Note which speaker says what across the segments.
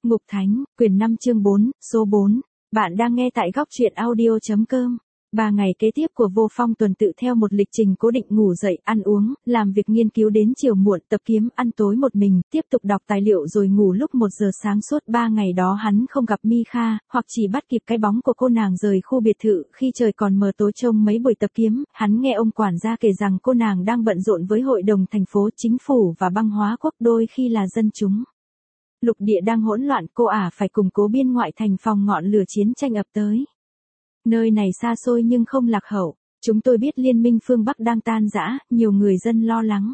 Speaker 1: Ngục Thánh, quyển 5 chương 4, số 4. Bạn đang nghe tại góc truyện audio.com. 3 ngày kế tiếp của Vô Phong tuần tự theo một lịch trình cố định: ngủ dậy, ăn uống, làm việc nghiên cứu đến chiều muộn, tập kiếm, ăn tối một mình, tiếp tục đọc tài liệu rồi ngủ lúc 1 giờ sáng. Suốt 3 ngày đó hắn không gặp Mi Kha, hoặc chỉ bắt kịp cái bóng của cô nàng rời khu biệt thự khi trời còn mờ tối. Trông mấy buổi tập kiếm, hắn nghe ông quản gia kể rằng cô nàng đang bận rộn với hội đồng thành phố, chính phủ và băng hóa quốc, đôi khi là dân chúng. Lục địa đang hỗn loạn, cô ả phải củng cố biên ngoại thành phòng ngọn lửa chiến tranh ập tới. Nơi này xa xôi nhưng không lạc hậu. Chúng tôi biết liên minh phương Bắc đang tan rã, nhiều người dân lo lắng.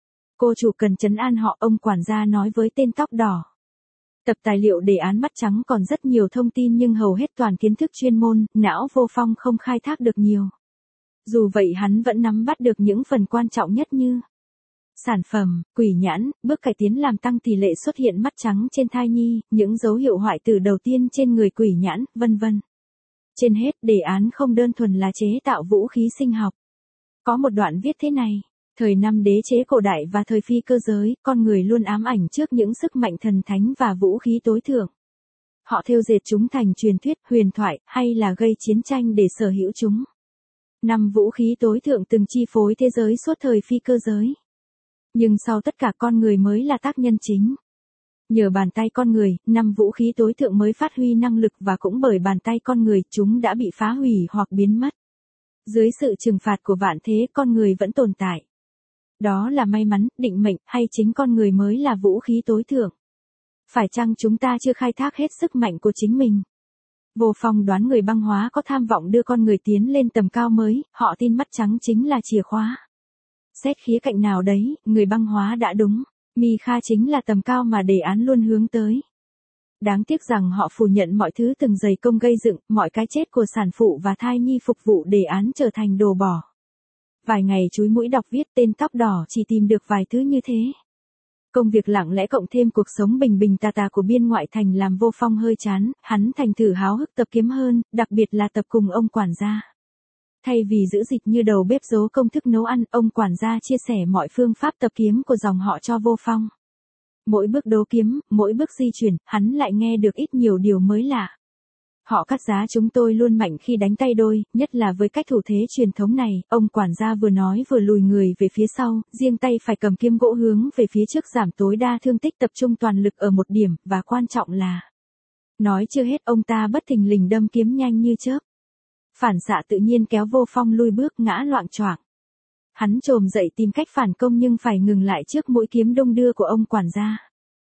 Speaker 1: Cô chủ cần trấn an họ, ông quản gia nói với tên tóc đỏ. Tập tài liệu đề án mắt trắng còn rất nhiều thông tin nhưng hầu hết toàn kiến thức chuyên môn, não Vô Phong không khai thác được nhiều. Dù vậy hắn vẫn nắm bắt được những phần quan trọng nhất như sản phẩm, quỷ nhãn, bước cải tiến làm tăng tỷ lệ xuất hiện mắt trắng trên thai nhi, những dấu hiệu hoại tử đầu tiên trên người quỷ nhãn, vân vân. Trên hết, đề án không đơn thuần là chế tạo vũ khí sinh học. Có một đoạn viết thế này: thời năm đế chế cổ đại và thời phi cơ giới, con người luôn ám ảnh trước những sức mạnh thần thánh và vũ khí tối thượng. Họ thêu dệt chúng thành truyền thuyết, huyền thoại, hay là gây chiến tranh để sở hữu chúng. 5 vũ khí tối thượng từng chi phối thế giới suốt thời phi cơ giới. Nhưng sau tất cả, con người mới là tác nhân chính. Nhờ bàn tay con người, 5 vũ khí tối thượng mới phát huy năng lực, và cũng bởi bàn tay con người, chúng đã bị phá hủy hoặc biến mất. Dưới sự trừng phạt của vạn thế, con người vẫn tồn tại. Đó là may mắn, định mệnh, hay chính con người mới là vũ khí tối thượng? Phải chăng chúng ta chưa khai thác hết sức mạnh của chính mình? Vô Phong đoán người băng hóa có tham vọng đưa con người tiến lên tầm cao mới, họ tin mắt trắng chính là chìa khóa. Xét khía cạnh nào đấy, người băng hóa đã đúng. Mi Kha chính là tầm cao mà đề án luôn hướng tới. Đáng tiếc rằng họ phủ nhận mọi thứ từng dày công gây dựng, mọi cái chết của sản phụ và thai nhi phục vụ đề án trở thành đồ bỏ. Vài ngày chúi mũi đọc viết, tên tóc đỏ chỉ tìm được vài thứ như thế. Công việc lặng lẽ cộng thêm cuộc sống bình bình tà tà của biên ngoại thành làm Vô Phong hơi chán, hắn thành thử háo hức tập kiếm hơn, đặc biệt là tập cùng ông quản gia. Thay vì giữ dịch như đầu bếp giấu công thức nấu ăn, ông quản gia chia sẻ mọi phương pháp tập kiếm của dòng họ cho Vô Phong. Mỗi bước đấu kiếm, mỗi bước di chuyển, hắn lại nghe được ít nhiều điều mới lạ. Họ cắt giá chúng tôi luôn mạnh khi đánh tay đôi, nhất là với cách thủ thế truyền thống này, ông quản gia vừa nói vừa lùi người về phía sau, riêng tay phải cầm kiếm gỗ hướng về phía trước, giảm tối đa thương tích, tập trung toàn lực ở một điểm, và quan trọng là... Nói chưa hết, ông ta bất thình lình đâm kiếm nhanh như chớp. Phản xạ tự nhiên kéo Vô Phong lui bước, ngã loạng choạng. Hắn chồm dậy tìm cách phản công nhưng phải ngừng lại trước mũi kiếm đung đưa của ông quản gia.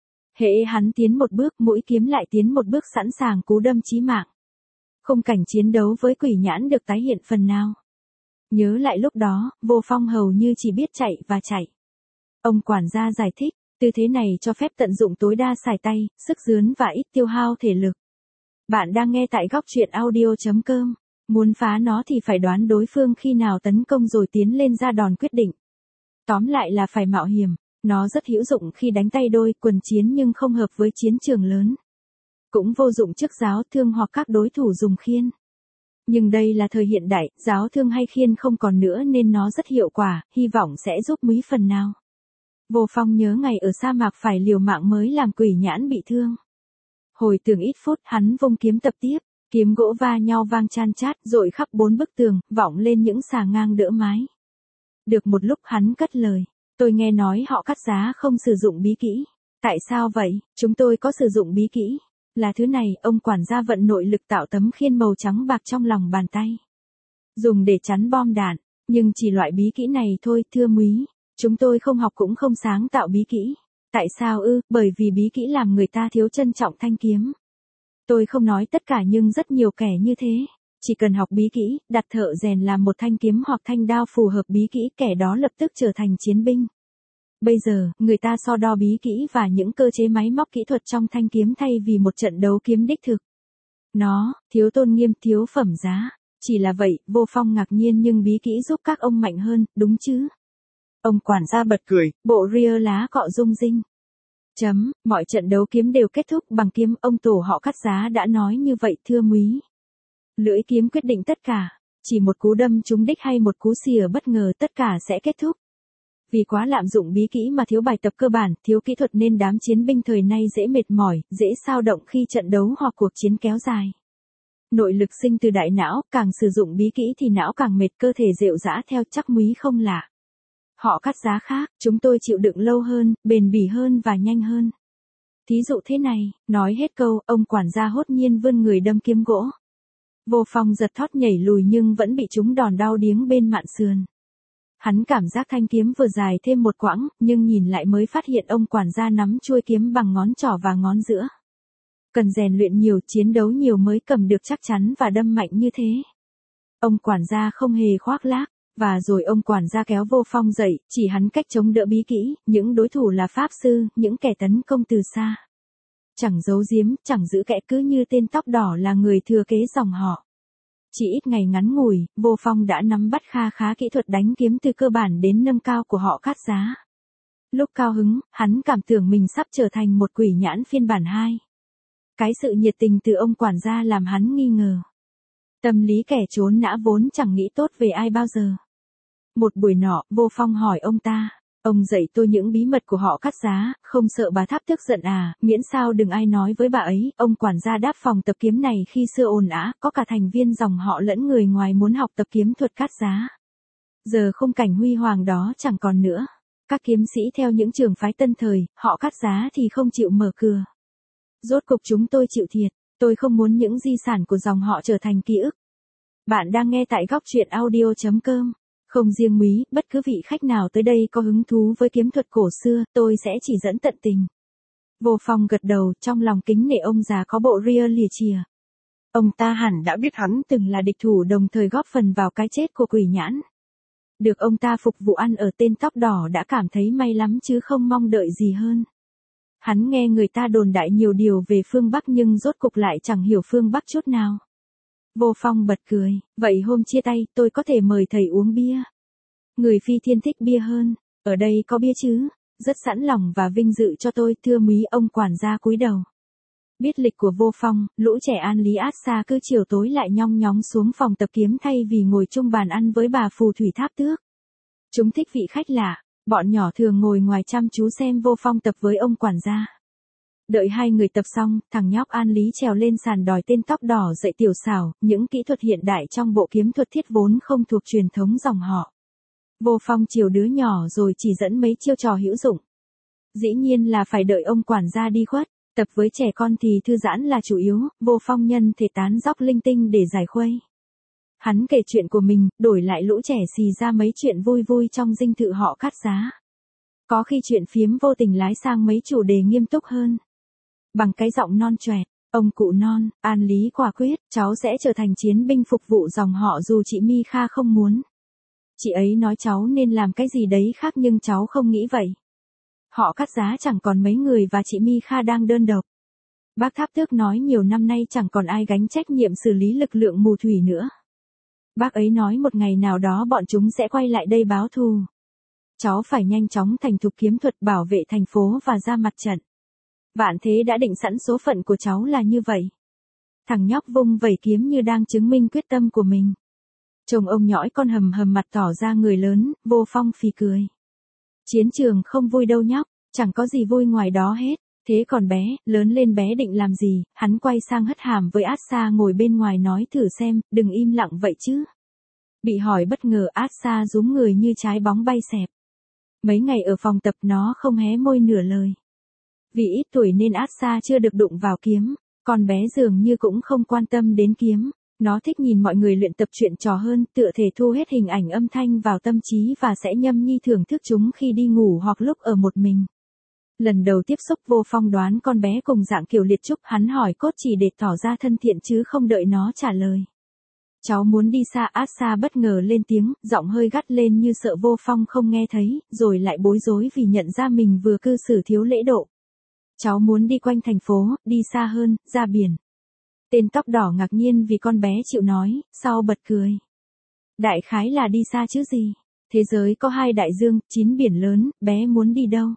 Speaker 1: Hễ hắn tiến một bước, mũi kiếm lại tiến một bước, sẵn sàng cú đâm chí mạng. Khung cảnh chiến đấu với quỷ nhãn được tái hiện phần nào. Nhớ lại lúc đó, Vô Phong hầu như chỉ biết chạy và chạy. Ông quản gia giải thích, tư thế này cho phép tận dụng tối đa xài tay, sức dướn và ít tiêu hao thể lực. Bạn đang nghe tại góc truyện audio.com. Muốn phá nó thì phải đoán đối phương khi nào tấn công rồi tiến lên ra đòn quyết định. Tóm lại là phải mạo hiểm. Nó rất hữu dụng khi đánh tay đôi, quần chiến, nhưng không hợp với chiến trường lớn. Cũng vô dụng trước giáo thương hoặc các đối thủ dùng khiên. Nhưng đây là thời hiện đại, giáo thương hay khiên không còn nữa nên nó rất hiệu quả, hy vọng sẽ giúp Mỹ phần nào. Vô Phong nhớ ngày ở sa mạc phải liều mạng mới làm quỷ nhãn bị thương. Hồi tưởng ít phút, hắn vung kiếm tập tiếp. Kiếm gỗ va nhau vang chan chát, dội khắp 4 bức tường, vọng lên những xà ngang đỡ mái. Được một lúc hắn cất lời. Tôi nghe nói họ cắt giá không sử dụng bí kỹ. Tại sao vậy? Chúng tôi có sử dụng bí kỹ. Là thứ này, ông quản gia vận nội lực tạo tấm khiên màu trắng bạc trong lòng bàn tay. Dùng để chắn bom đạn. Nhưng chỉ loại bí kỹ này thôi, thưa múy. Chúng tôi không học cũng không sáng tạo bí kỹ. Tại sao ư? Bởi vì bí kỹ làm người ta thiếu trân trọng thanh kiếm. Tôi không nói tất cả nhưng rất nhiều kẻ như thế. Chỉ cần học bí kỹ, đặt thợ rèn làm một thanh kiếm hoặc thanh đao phù hợp bí kỹ, kẻ đó lập tức trở thành chiến binh. Bây giờ, người ta so đo bí kỹ và những cơ chế máy móc kỹ thuật trong thanh kiếm thay vì một trận đấu kiếm đích thực. Nó, thiếu tôn nghiêm, thiếu phẩm giá. Chỉ là vậy, Vô Phong ngạc nhiên, nhưng bí kỹ giúp các ông mạnh hơn, đúng chứ? Ông quản gia bật cười, bộ ria lá cọ rung rinh. Mọi trận đấu kiếm đều kết thúc bằng kiếm, ông tổ họ cắt giá đã nói như vậy, thưa múy. Lưỡi kiếm quyết định tất cả, chỉ một cú đâm trúng đích hay một cú xìa bất ngờ tất cả sẽ kết thúc. Vì quá lạm dụng bí kỹ mà thiếu bài tập cơ bản, thiếu kỹ thuật nên đám chiến binh thời nay dễ mệt mỏi, dễ xao động khi trận đấu hoặc cuộc chiến kéo dài. Nội lực sinh từ đại não, càng sử dụng bí kỹ thì não càng mệt, cơ thể rệu rã theo, chắc múy không lạ. Họ cắt giá khác, chúng tôi chịu đựng lâu hơn, bền bỉ hơn và nhanh hơn. Thí dụ thế này, nói hết câu, ông quản gia hốt nhiên vươn người đâm kiếm gỗ. Vô Phong giật thót nhảy lùi nhưng vẫn bị trúng đòn đau điếng bên mạn sườn. Hắn cảm giác thanh kiếm vừa dài thêm một quãng, nhưng nhìn lại mới phát hiện ông quản gia nắm chuôi kiếm bằng ngón trỏ và ngón giữa. Cần rèn luyện nhiều, chiến đấu nhiều mới cầm được chắc chắn và đâm mạnh như thế. Ông quản gia không hề khoác lác, và rồi ông quản gia kéo Vô Phong dậy, chỉ hắn cách chống đỡ bí kỹ, những đối thủ là pháp sư, những kẻ tấn công từ xa. Chẳng giấu giếm, chẳng giữ kẽ, cứ như tên tóc đỏ là người thừa kế dòng họ. Chỉ ít ngày ngắn ngủi, Vô Phong đã nắm bắt kha khá kỹ thuật đánh kiếm từ cơ bản đến nâng cao của họ Cát Giá. Lúc cao hứng, hắn cảm tưởng mình sắp trở thành một quỷ nhãn phiên bản 2. Cái sự nhiệt tình từ ông quản gia làm hắn nghi ngờ. Tâm lý kẻ trốn nã vốn chẳng nghĩ tốt về ai bao giờ. Một buổi nọ, Vô Phong hỏi ông ta, ông dạy tôi những bí mật của họ Cát Giá, không sợ bà Tháp tức giận à, miễn sao đừng ai nói với bà ấy. Ông quản gia đáp phòng tập kiếm này khi xưa ồn ào, có cả thành viên dòng họ lẫn người ngoài muốn học tập kiếm thuật Cát Giá. Giờ khung cảnh huy hoàng đó chẳng còn nữa. Các kiếm sĩ theo những trường phái tân thời, họ Cát Giá thì không chịu mở cửa. Rốt cục chúng tôi chịu thiệt, tôi không muốn những di sản của dòng họ trở thành ký ức. Bạn đang nghe tại góc truyện audio.com. Không riêng Múy, bất cứ vị khách nào tới đây có hứng thú với kiếm thuật cổ xưa, tôi sẽ chỉ dẫn tận tình. Vô Phong gật đầu, trong lòng kính nể ông già có bộ ria lìa chìa. Ông ta hẳn đã biết hắn từng là địch thủ đồng thời góp phần vào cái chết của quỷ nhãn. Được ông ta phục vụ ăn ở tên tóc đỏ đã cảm thấy may lắm chứ không mong đợi gì hơn. Hắn nghe người ta đồn đại nhiều điều về phương Bắc nhưng rốt cục lại chẳng hiểu phương Bắc chút nào. Vô Phong bật cười, vậy hôm chia tay tôi có thể mời thầy uống bia. Người phi thiên thích bia hơn, ở đây có bia chứ, rất sẵn lòng và vinh dự cho tôi, thưa Múy. Ông quản gia cúi đầu. Biết lịch của Vô Phong, lũ trẻ An Lý Át Xa cứ chiều tối lại nhong nhóng xuống phòng tập kiếm thay vì ngồi chung bàn ăn với bà phù thủy Tháp Tước. Chúng thích vị khách lạ, bọn nhỏ thường ngồi ngoài chăm chú xem Vô Phong tập với ông quản gia. Đợi hai người tập xong, thằng nhóc An Lý trèo lên sàn đòi tên tóc đỏ dạy tiểu xảo, những kỹ thuật hiện đại trong bộ kiếm thuật thiết vốn không thuộc truyền thống dòng họ. Vô Phong chiều đứa nhỏ rồi chỉ dẫn mấy chiêu trò hữu dụng. Dĩ nhiên là phải đợi ông quản gia đi khuất, tập với trẻ con thì thư giãn là chủ yếu, Vô Phong nhân thể tán dóc linh tinh để giải khuây. Hắn kể chuyện của mình, đổi lại lũ trẻ xì ra mấy chuyện vui vui trong dinh thự họ Cát Giá. Có khi chuyện phiếm vô tình lái sang mấy chủ đề nghiêm túc hơn. Bằng cái giọng non choẹt, ông cụ non, An Lý quả quyết, cháu sẽ trở thành chiến binh phục vụ dòng họ dù chị Mi Kha không muốn. Chị ấy nói cháu nên làm cái gì đấy khác nhưng cháu không nghĩ vậy. Họ Cát Giá chẳng còn mấy người và chị Mi Kha đang đơn độc. Bác Tháp Tước nói nhiều năm nay chẳng còn ai gánh trách nhiệm xử lý lực lượng mù thủy nữa. Bác ấy nói một ngày nào đó bọn chúng sẽ quay lại đây báo thù. Cháu phải nhanh chóng thành thục kiếm thuật bảo vệ thành phố và ra mặt trận. Vạn thế đã định sẵn số phận của cháu là như vậy. Thằng nhóc vung vẩy kiếm như đang chứng minh quyết tâm của mình. Chồng ông nhõi con hầm hầm mặt tỏ ra người lớn, Vô Phong phì cười. Chiến trường không vui đâu nhóc, chẳng có gì vui ngoài đó hết. Thế còn bé, lớn lên bé định làm gì? Hắn quay sang hất hàm với Át Sa ngồi bên ngoài nói thử xem, đừng im lặng vậy chứ. Bị hỏi bất ngờ Át Sa rúm người như trái bóng bay xẹp. Mấy ngày ở phòng tập nó không hé môi nửa lời. Vì ít tuổi nên Át Sa chưa được đụng vào kiếm, còn bé dường như cũng không quan tâm đến kiếm. Nó thích nhìn mọi người luyện tập chuyện trò hơn, tựa thể thu hết hình ảnh âm thanh vào tâm trí và sẽ nhâm nhi thưởng thức chúng khi đi ngủ hoặc lúc ở một mình. Lần đầu tiếp xúc Vô Phong đoán con bé cùng dạng kiểu liệt trúc, hắn hỏi cốt chỉ để tỏ ra thân thiện chứ không đợi nó trả lời. Cháu muốn đi xa. Át Sa bất ngờ lên tiếng, giọng hơi gắt lên như sợ Vô Phong không nghe thấy, rồi lại bối rối vì nhận ra mình vừa cư xử thiếu lễ độ. Cháu muốn đi quanh thành phố, đi xa hơn, ra biển. Tên tóc đỏ ngạc nhiên vì con bé chịu nói, sau bật cười. Đại khái là đi xa chứ gì. Thế giới có 2 đại dương, 9 biển lớn, bé muốn đi đâu?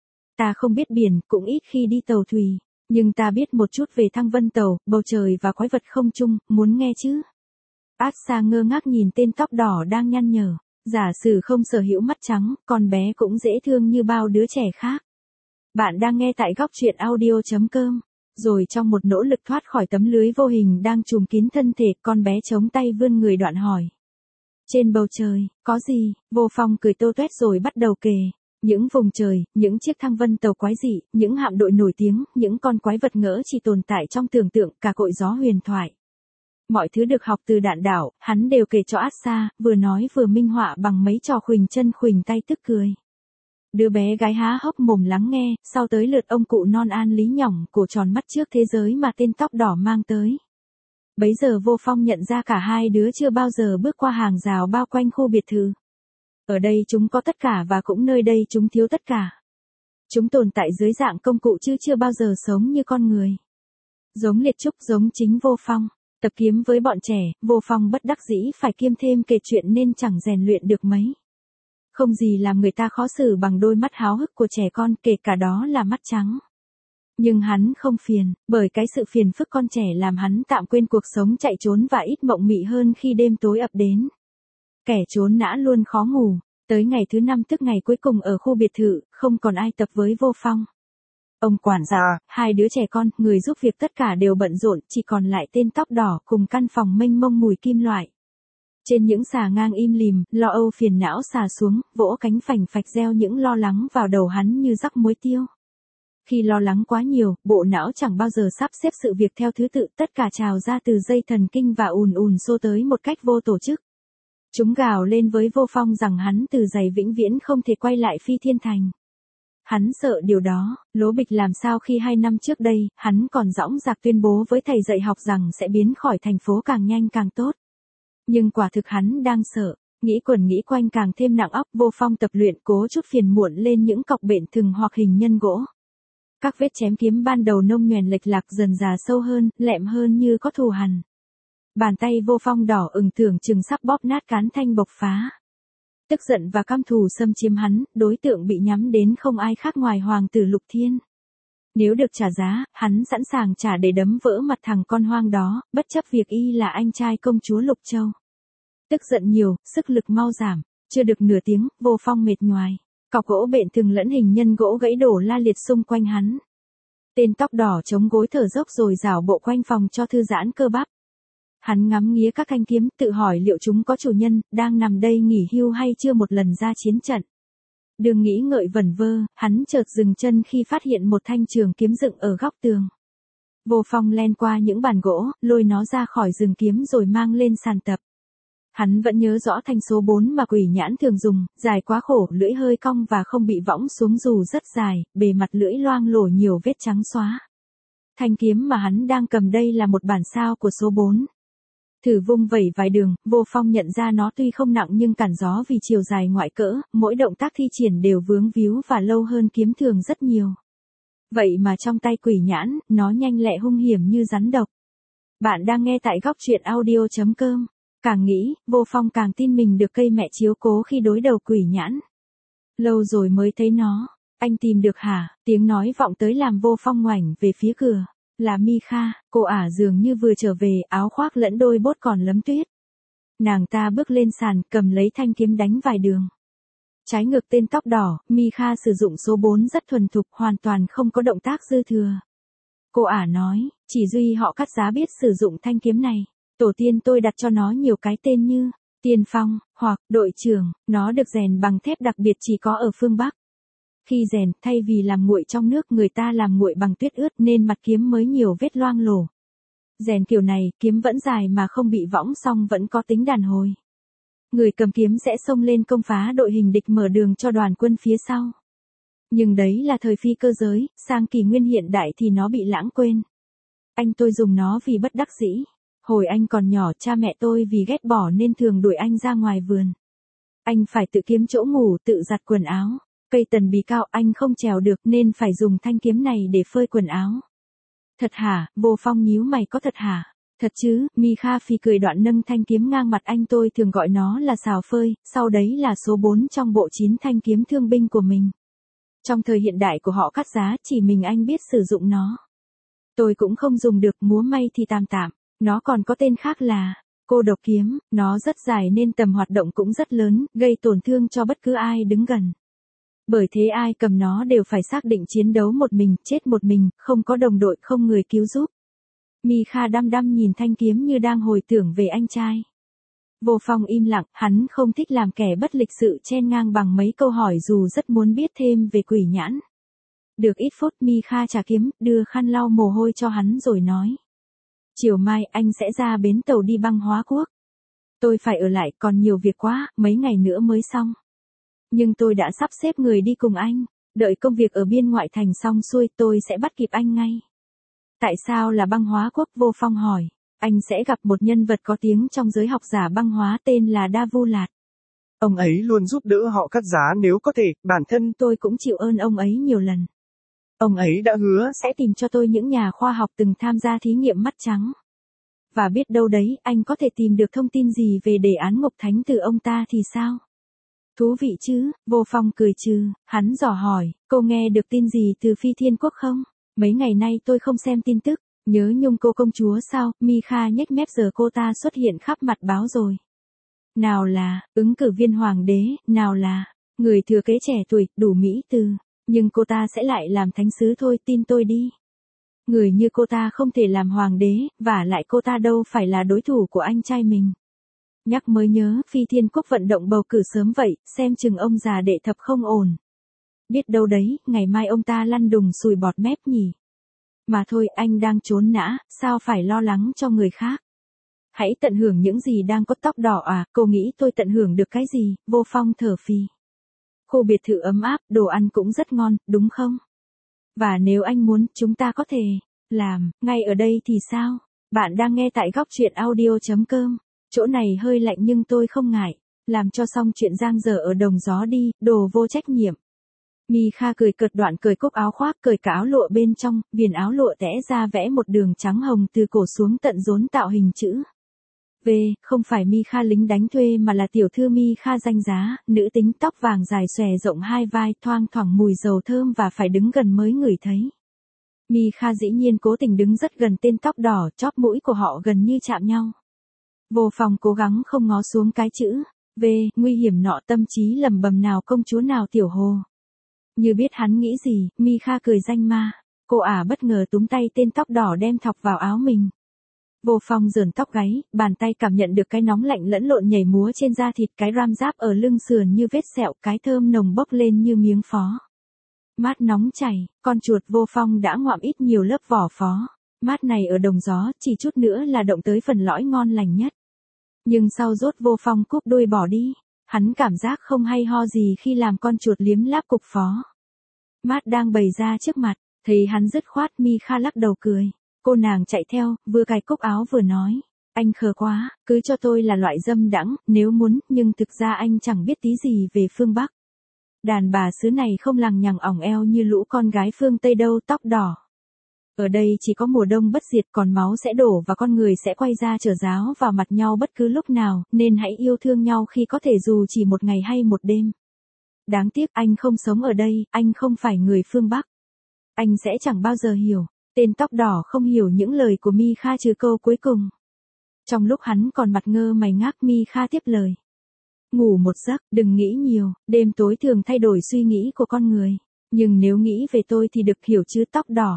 Speaker 1: Ta không biết biển, cũng ít khi đi tàu thủy. Nhưng ta biết một chút về thăng vân tàu, bầu trời và quái vật không trung, muốn nghe chứ? Át Sa ngơ ngác nhìn tên tóc đỏ đang nhăn nhở. Giả sử không sở hữu mắt trắng, con bé cũng dễ thương như bao đứa trẻ khác. Bạn đang nghe tại góc truyện audio.com. Rồi trong một nỗ lực thoát khỏi tấm lưới vô hình đang trùm kín thân thể, con bé chống tay vươn người đoạn hỏi. Trên bầu trời, có gì? Vô Phong cười tô toét rồi bắt đầu kể. Những vùng trời, những chiếc thăng vân tàu quái dị, những hạm đội nổi tiếng, những con quái vật ngỡ chỉ tồn tại trong tưởng tượng, cả cội gió huyền thoại. Mọi thứ được học từ đạn đảo, hắn đều kể cho Asa, vừa nói vừa minh họa bằng mấy trò khuỳnh chân khuỳnh tay tức cười. Đứa bé gái há hốc mồm lắng nghe, sau tới lượt ông cụ non An Lý nhỏng cổ tròn mắt trước thế giới mà tên tóc đỏ mang tới. Bấy giờ Vô Phong nhận ra cả hai đứa chưa bao giờ bước qua hàng rào bao quanh khu biệt thự. Ở đây chúng có tất cả và cũng nơi đây chúng thiếu tất cả. Chúng tồn tại dưới dạng công cụ chứ chưa bao giờ sống như con người. Giống Liệt Trúc, giống chính Vô Phong. Tập kiếm với bọn trẻ, Vô Phong bất đắc dĩ phải kiêm thêm kể chuyện nên chẳng rèn luyện được mấy. Không gì làm người ta khó xử bằng đôi mắt háo hức của trẻ con, kể cả đó là mắt trắng. Nhưng hắn không phiền, bởi cái sự phiền phức con trẻ làm hắn tạm quên cuộc sống chạy trốn và ít mộng mị hơn khi đêm tối ập đến. Kẻ trốn nã luôn khó ngủ, tới ngày thứ 5 tức ngày cuối cùng ở khu biệt thự, không còn ai tập với Vô Phong. Ông quản gia, hai đứa trẻ con, người giúp việc tất cả đều bận rộn, chỉ còn lại tên tóc đỏ cùng căn phòng mênh mông mùi kim loại. Trên những xà ngang im lìm, lo âu phiền não xà xuống, vỗ cánh phành phạch gieo những lo lắng vào đầu hắn như rắc muối tiêu. Khi lo lắng quá nhiều, bộ não chẳng bao giờ sắp xếp sự việc theo thứ tự, tất cả trào ra từ dây thần kinh và ùn ùn xô tới một cách vô tổ chức. Chúng gào lên với Vô Phong rằng hắn từ giày vĩnh viễn không thể quay lại Phi Thiên Thành. Hắn sợ điều đó, lố bịch làm sao khi 2 năm trước đây, hắn còn dõng dạc tuyên bố với thầy dạy học rằng sẽ biến khỏi thành phố càng nhanh càng tốt. Nhưng quả thực hắn đang sợ, nghĩ quẩn nghĩ quanh càng thêm nặng óc. Vô Phong tập luyện cố chút phiền muộn lên những cọc bện thừng hoặc hình nhân gỗ. Các vết chém kiếm ban đầu nông nhoèn lệch lạc dần dà sâu hơn, lẹm hơn như có thù hằn. Bàn tay Vô Phong đỏ ửng tưởng chừng sắp bóp nát cán thanh bộc phá. Tức giận và căm thù xâm chiếm hắn, đối tượng bị nhắm đến không ai khác ngoài Hoàng tử Lục Thiên. Nếu được trả giá, hắn sẵn sàng trả để đấm vỡ mặt thằng con hoang đó, bất chấp việc y là anh trai công chúa Lục Châu. Tức giận nhiều, sức lực mau giảm, chưa được nửa tiếng, Vô Phong mệt nhoài. Cọc gỗ bện thừng lẫn hình nhân gỗ gãy đổ la liệt xung quanh hắn. Tên tóc đỏ chống gối thở dốc rồi rảo bộ quanh phòng cho thư giãn cơ bắp. Hắn ngắm nghía các thanh kiếm, tự hỏi liệu chúng có chủ nhân, đang nằm đây nghỉ hưu hay chưa một lần ra chiến trận. Đừng nghĩ ngợi vẩn vơ, hắn chợt dừng chân khi phát hiện một thanh trường kiếm dựng ở góc tường. Vô Phong len qua những bàn gỗ, lôi nó ra khỏi rừng kiếm rồi mang lên sàn tập. Hắn vẫn nhớ rõ thanh số 4 mà Quỷ Nhãn thường dùng, dài quá khổ, lưỡi hơi cong và không bị võng xuống dù rất dài, bề mặt lưỡi loang lổ nhiều vết trắng xóa. Thanh kiếm mà hắn đang cầm đây là một bản sao của số 4. Thử vung vẩy vài đường, Vô Phong nhận ra nó tuy không nặng nhưng cản gió vì chiều dài ngoại cỡ, mỗi động tác thi triển đều vướng víu và lâu hơn kiếm thường rất nhiều. Vậy mà trong tay Quỷ Nhãn, nó nhanh lẹ hung hiểm như rắn độc. Bạn đang nghe tại góc truyện audio.com. Càng nghĩ, Vô Phong càng tin mình được cây mẹ chiếu cố khi đối đầu Quỷ Nhãn. Lâu rồi mới thấy nó. Anh tìm được hả? Tiếng nói vọng tới làm Vô Phong ngoảnh về phía cửa. Là Mi Kha, cô ả dường như vừa trở về, áo khoác lẫn đôi bốt còn lấm tuyết. Nàng ta bước lên sàn, cầm lấy thanh kiếm đánh vài đường. Trái ngược tên tóc đỏ, Mi Kha sử dụng số 4 rất thuần thục, hoàn toàn không có động tác dư thừa. Cô ả nói, chỉ duy họ cắt giá biết sử dụng thanh kiếm này. Tổ tiên tôi đặt cho nó nhiều cái tên như Tiên Phong, hoặc Đội trưởng, nó được rèn bằng thép đặc biệt chỉ có ở phương Bắc. Khi rèn, thay vì làm nguội trong nước, người ta làm nguội bằng tuyết ướt nên mặt kiếm mới nhiều vết loang lổ. Rèn kiểu này, kiếm vẫn dài mà không bị võng song vẫn có tính đàn hồi. Người cầm kiếm sẽ xông lên công phá đội hình địch, mở đường cho đoàn quân phía sau. Nhưng đấy là thời phi cơ giới, sang kỷ nguyên hiện đại thì nó bị lãng quên. Anh tôi dùng nó vì bất đắc dĩ. Hồi anh còn nhỏ, cha mẹ tôi vì ghét bỏ nên thường đuổi anh ra ngoài vườn. Anh phải tự kiếm chỗ ngủ, tự giặt quần áo. Cây tần bì cao anh không trèo được nên phải dùng thanh kiếm này để phơi quần áo. Thật hả? Vô Phong nhíu mày, có thật hả? Thật chứ, Mi Kha phì cười đoạn nâng thanh kiếm ngang mặt anh, tôi thường gọi nó là xào phơi, sau đấy là số 4 trong bộ 9 thanh kiếm thương binh của mình. Trong thời hiện đại của họ cắt giá, chỉ mình anh biết sử dụng nó. Tôi cũng không dùng được, múa may thì tạm tạm. Nó còn có tên khác là Cô độc kiếm, nó rất dài nên tầm hoạt động cũng rất lớn, gây tổn thương cho bất cứ ai đứng gần. Bởi thế ai cầm nó đều phải xác định chiến đấu một mình, chết một mình, không có đồng đội, không người cứu giúp. Mikha đăm đăm nhìn thanh kiếm như đang hồi tưởng về anh trai. Vô Phong im lặng, hắn không thích làm kẻ bất lịch sự chen ngang bằng mấy câu hỏi dù rất muốn biết thêm về quỷ nhãn. Được ít phút Mikha trả kiếm, đưa khăn lau mồ hôi cho hắn rồi nói. Chiều mai anh sẽ ra bến tàu đi băng Hóa Quốc. Tôi phải ở lại, còn nhiều việc quá, mấy ngày nữa mới xong. Nhưng tôi đã sắp xếp người đi cùng anh, đợi công việc ở biên ngoại thành xong xuôi tôi sẽ bắt kịp anh ngay. Tại sao là băng Hóa Quốc? Vô Phong hỏi. Anh sẽ gặp một nhân vật có tiếng trong giới học giả băng hóa tên là Đa Vu Lạt.
Speaker 2: Ông ấy luôn giúp đỡ họ cắt giá nếu có thể, bản thân
Speaker 1: tôi cũng chịu ơn ông ấy nhiều lần.
Speaker 2: Ông ấy đã hứa
Speaker 1: sẽ tìm cho tôi những nhà khoa học từng tham gia thí nghiệm mắt trắng. Và biết đâu đấy, anh có thể tìm được thông tin gì về đề án Ngục Thánh từ ông ta thì sao? Thú vị chứ, Vô Phong cười trừ, hắn dò hỏi, cô nghe được tin gì từ Phi Thiên Quốc không? Mấy ngày nay tôi không xem tin tức, nhớ Nhung cô công chúa sao? Mikha nhếch mép, giờ cô ta xuất hiện khắp mặt báo rồi. Nào là, ứng cử viên hoàng đế, nào là, người thừa kế trẻ tuổi, đủ mỹ từ. Nhưng cô ta sẽ lại làm thánh sứ thôi, tin tôi đi. Người như cô ta không thể làm hoàng đế, và lại cô ta đâu phải là đối thủ của anh trai mình. Nhắc mới nhớ, Phi Thiên Quốc vận động bầu cử sớm vậy, xem chừng ông già đệ thập không ổn. Biết đâu đấy, ngày mai ông ta lăn đùng sùi bọt mép nhỉ. Mà thôi, anh đang trốn nã, sao phải lo lắng cho người khác. Hãy tận hưởng những gì đang có tóc đỏ à, cô nghĩ tôi tận hưởng được cái gì? Vô Phong thở phì. Khu biệt thự ấm áp, đồ ăn cũng rất ngon, đúng không? Và nếu anh muốn, chúng ta có thể làm ngay ở đây thì sao? Bạn đang nghe tại góc truyện audio.com. Chỗ này hơi lạnh nhưng tôi không ngại. Làm cho xong chuyện giang dở ở đồng gió đi, đồ vô trách nhiệm. Mikha cười cợt, đoạn cởi cúc áo khoác, cởi cả áo lụa bên trong, viền áo lụa tẽ ra vẽ một đường trắng hồng từ cổ xuống tận rốn tạo hình chữ V. Không phải Mikha lính đánh thuê mà là tiểu thư Mikha danh giá, nữ tính, tóc vàng dài xòe rộng hai vai, thoang thoảng mùi dầu thơm và phải đứng gần mới ngửi thấy. Mikha dĩ nhiên cố tình đứng rất gần tên tóc đỏ, chóp mũi của họ gần như chạm nhau. Vô Phong cố gắng không ngó xuống cái chữ V, nguy hiểm nọ, tâm trí lẩm bẩm, nào công chúa nào tiểu hồ. Như biết hắn nghĩ gì, Mikha cười danh ma. Cô ả bất ngờ túm tay tên tóc đỏ đem thọc vào áo mình. Vô Phong rườn tóc gáy, bàn tay cảm nhận được cái nóng lạnh lẫn lộn nhảy múa trên da thịt, cái ram giáp ở lưng sườn như vết sẹo, cái thơm nồng bốc lên như miếng phó. Mát nóng chảy, con chuột Vô Phong đã ngoạm ít nhiều lớp vỏ phó. Mát này ở đồng gió, chỉ chút nữa là động tới phần lõi ngon lành nhất. Nhưng sau rốt Vô Phong cúp đuôi bỏ đi. Hắn cảm giác không hay ho gì khi làm con chuột liếm láp cục phó. Mát đang bày ra trước mặt, thấy hắn dứt khoát, Mikha lắc đầu cười. Cô nàng chạy theo, vừa cài cúc áo vừa nói. Anh khờ quá, cứ cho tôi là loại dâm đãng, nếu muốn, nhưng thực ra anh chẳng biết tí gì về phương Bắc. Đàn bà xứ này không lằng nhằng ỏng eo như lũ con gái phương Tây đâu, tóc đỏ. Ở đây chỉ có mùa đông bất diệt, còn máu sẽ đổ và con người sẽ quay ra trở giáo vào mặt nhau bất cứ lúc nào, nên hãy yêu thương nhau khi có thể dù chỉ một ngày hay một đêm. Đáng tiếc anh không sống ở đây, anh không phải người phương Bắc. Anh sẽ chẳng bao giờ hiểu. Tên tóc đỏ không hiểu những lời của Mikha trừ câu cuối cùng. Trong lúc hắn còn mặt ngơ mày ngác, Mikha tiếp lời. Ngủ một giấc, đừng nghĩ nhiều, đêm tối thường thay đổi suy nghĩ của con người. Nhưng nếu nghĩ về tôi thì được, hiểu chứ tóc đỏ.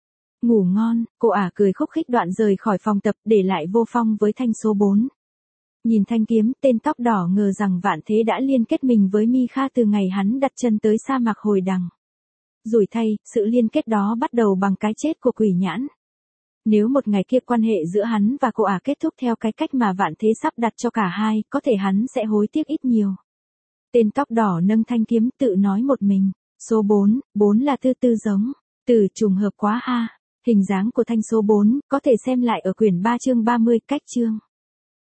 Speaker 1: Ngủ ngon, cô ả cười khúc khích, đoạn rời khỏi phòng tập, để lại Vô Phong với thanh số 4. Nhìn thanh kiếm, tên tóc đỏ ngờ rằng vạn thế đã liên kết mình với Mikha từ ngày hắn đặt chân tới sa mạc Hồi Đằng. Rủi thay, sự liên kết đó bắt đầu bằng cái chết của quỷ nhãn. Nếu một ngày kia quan hệ giữa hắn và cô ả kết thúc theo cái cách mà vạn thế sắp đặt cho cả hai, có thể hắn sẽ hối tiếc ít nhiều. Tên tóc đỏ nâng thanh kiếm, tự nói một mình. Số 4, 4 là tư giống. Từ trùng hợp quá ha. Hình dáng của thanh số 4, có thể xem lại ở quyển 3 chương 30, cách chương.